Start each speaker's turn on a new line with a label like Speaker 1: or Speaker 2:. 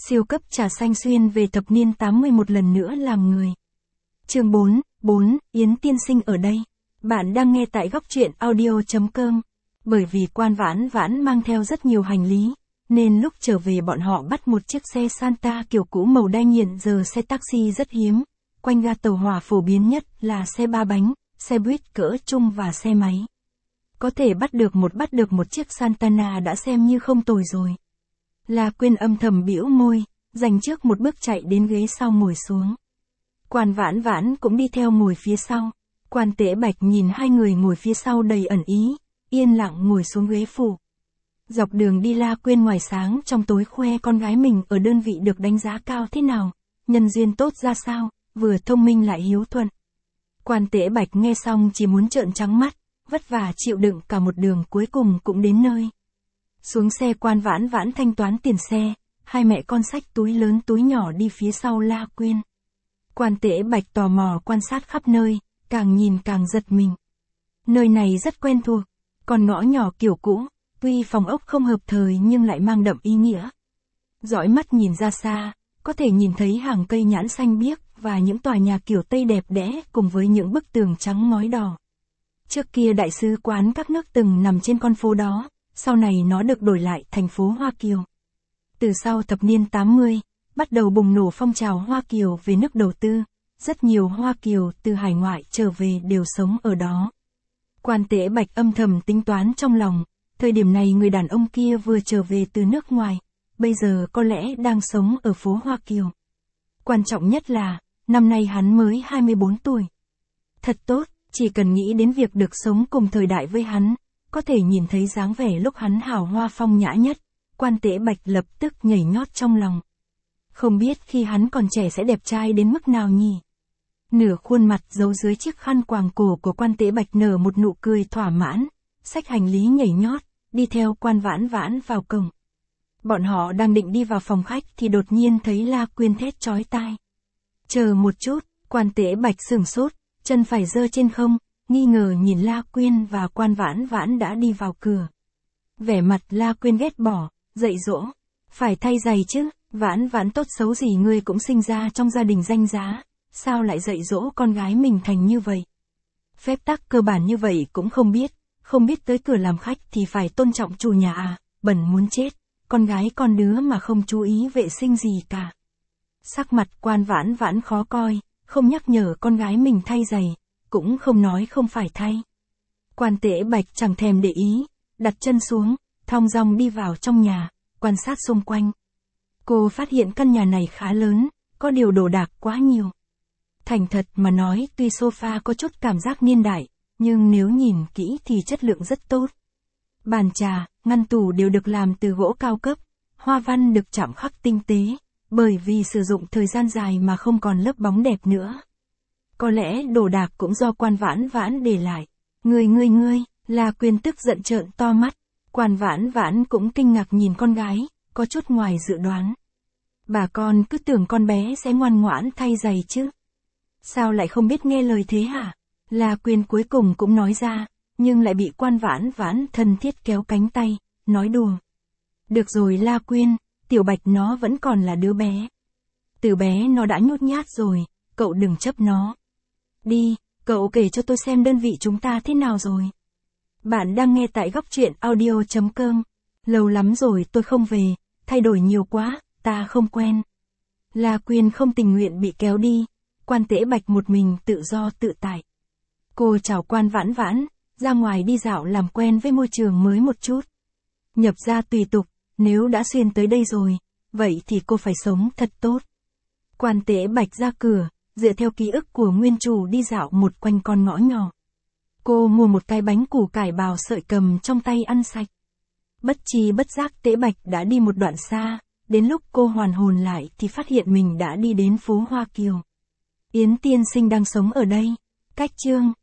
Speaker 1: Siêu cấp trà xanh xuyên về thập niên 80 một lần nữa làm người. Chương 4, Yến tiên sinh ở đây. Bạn đang nghe tại góc truyện audio.com. Bởi vì Quan Vãn Vãn mang theo rất nhiều hành lý, nên lúc trở về bọn họ bắt một chiếc xe Santa kiểu cũ màu đen, hiện giờ xe taxi rất hiếm. Quanh ga tàu hỏa phổ biến nhất là xe ba bánh, xe buýt cỡ trung và xe máy. Có thể bắt được một chiếc Santana đã xem như không tồi rồi. La Quyên âm thầm bĩu môi, dành trước một bước chạy đến ghế sau ngồi xuống. Quan Vãn Vãn cũng đi theo ngồi phía sau. Quan Tế Bạch nhìn hai người ngồi phía sau đầy ẩn ý, yên lặng ngồi xuống ghế phụ. Dọc đường đi La Quyên ngoài sáng trong tối khoe con gái mình ở đơn vị được đánh giá cao thế nào, nhân duyên tốt ra sao, vừa thông minh lại hiếu thuận. Quan Tế Bạch nghe xong chỉ muốn trợn trắng mắt, vất vả chịu đựng cả một đường cuối cùng cũng đến nơi. Xuống xe Quan Vãn Vãn thanh toán tiền xe, hai mẹ con xách túi lớn túi nhỏ đi phía sau La Quyên. Quan Tế Bạch tò mò quan sát khắp nơi, càng nhìn càng giật mình. Nơi này rất quen thuộc, còn ngõ nhỏ kiểu cũ, tuy phòng ốc không hợp thời nhưng lại mang đậm ý nghĩa. Dõi mắt nhìn ra xa, có thể nhìn thấy hàng cây nhãn xanh biếc và những tòa nhà kiểu Tây đẹp đẽ cùng với những bức tường trắng ngói đỏ. Trước kia đại sứ quán các nước từng nằm trên con phố đó, sau này nó được đổi lại thành phố Hoa Kiều. Từ sau thập niên 80, bắt đầu bùng nổ phong trào Hoa Kiều về nước đầu tư, rất nhiều Hoa Kiều từ hải ngoại trở về đều sống ở đó. Quan Tế Bạch âm thầm tính toán trong lòng, thời điểm này người đàn ông kia vừa trở về từ nước ngoài, bây giờ có lẽ đang sống ở phố Hoa Kiều. Quan trọng nhất là, năm nay hắn mới 24 tuổi. Thật tốt, chỉ cần nghĩ đến việc được sống cùng thời đại với hắn, có thể nhìn thấy dáng vẻ lúc hắn hào hoa phong nhã nhất, Quan Tế Bạch lập tức nhảy nhót trong lòng. Không biết khi hắn còn trẻ sẽ đẹp trai đến mức nào nhỉ? Nửa khuôn mặt giấu dưới chiếc khăn quàng cổ của Quan Tế Bạch nở một nụ cười thỏa mãn, xách hành lý nhảy nhót, đi theo Quan Vãn Vãn vào cổng. Bọn họ đang định đi vào phòng khách thì đột nhiên thấy La Quyên thét chói tai. Chờ một chút, Quan Tế Bạch sửng sốt, chân phải giơ trên không, nghi ngờ nhìn La Quyên và Quan Vãn Vãn đã đi vào cửa. Vẻ mặt La Quyên ghét bỏ, dạy dỗ, phải thay giày chứ, Vãn Vãn tốt xấu gì ngươi cũng sinh ra trong gia đình danh giá, sao lại dạy dỗ con gái mình thành như vậy? Phép tắc cơ bản như vậy cũng không biết tới cửa làm khách thì phải tôn trọng chủ nhà à, bẩn muốn chết, con gái con đứa mà không chú ý vệ sinh gì cả. Sắc mặt Quan Vãn Vãn khó coi, không nhắc nhở con gái mình thay giày, cũng không nói không phải thay. Quan Tế Bạch chẳng thèm để ý, đặt chân xuống, thong dong đi vào trong nhà, quan sát xung quanh. Cô phát hiện căn nhà này khá lớn, có điều đồ đạc quá nhiều. Thành thật mà nói, tuy sofa có chút cảm giác niên đại, nhưng nếu nhìn kỹ thì chất lượng rất tốt. Bàn trà, ngăn tủ đều được làm từ gỗ cao cấp, hoa văn được chạm khắc tinh tế, bởi vì sử dụng thời gian dài mà không còn lớp bóng đẹp nữa. Có lẽ đồ đạc cũng do Quan Vãn Vãn để lại. Ngươi, La Quyên tức giận trợn to mắt. Quan Vãn Vãn cũng kinh ngạc nhìn con gái, có chút ngoài dự đoán. Bà con cứ tưởng con bé sẽ ngoan ngoãn thay giày chứ. Sao lại không biết nghe lời thế hả? La Quyên cuối cùng cũng nói ra, nhưng lại bị Quan Vãn Vãn thân thiết kéo cánh tay, nói đùa. Được rồi La Quyên, Tiểu Bạch nó vẫn còn là đứa bé. Từ bé nó đã nhút nhát rồi, cậu đừng chấp nó. Đi, cậu kể cho tôi xem đơn vị chúng ta thế nào rồi. Bạn đang nghe tại góc truyện audio.com. Lâu lắm rồi tôi không về, thay đổi nhiều quá, ta không quen. La Quyên không tình nguyện bị kéo đi, Quan Tế Bạch một mình tự do tự tại. Cô chào Quan Vãn Vãn, ra ngoài đi dạo làm quen với môi trường mới một chút. Nhập ra tùy tục, nếu đã xuyên tới đây rồi, vậy thì cô phải sống thật tốt. Quan Tế Bạch ra cửa, dựa theo ký ức của nguyên chủ đi dạo một quanh con ngõ nhỏ. Cô mua một cái bánh củ cải bào sợi cầm trong tay ăn sạch. Bất tri bất giác Tế Bạch đã đi một đoạn xa, đến lúc cô hoàn hồn lại thì phát hiện mình đã đi đến phố Hoa Kiều. Yến tiên sinh đang sống ở đây. Cách chương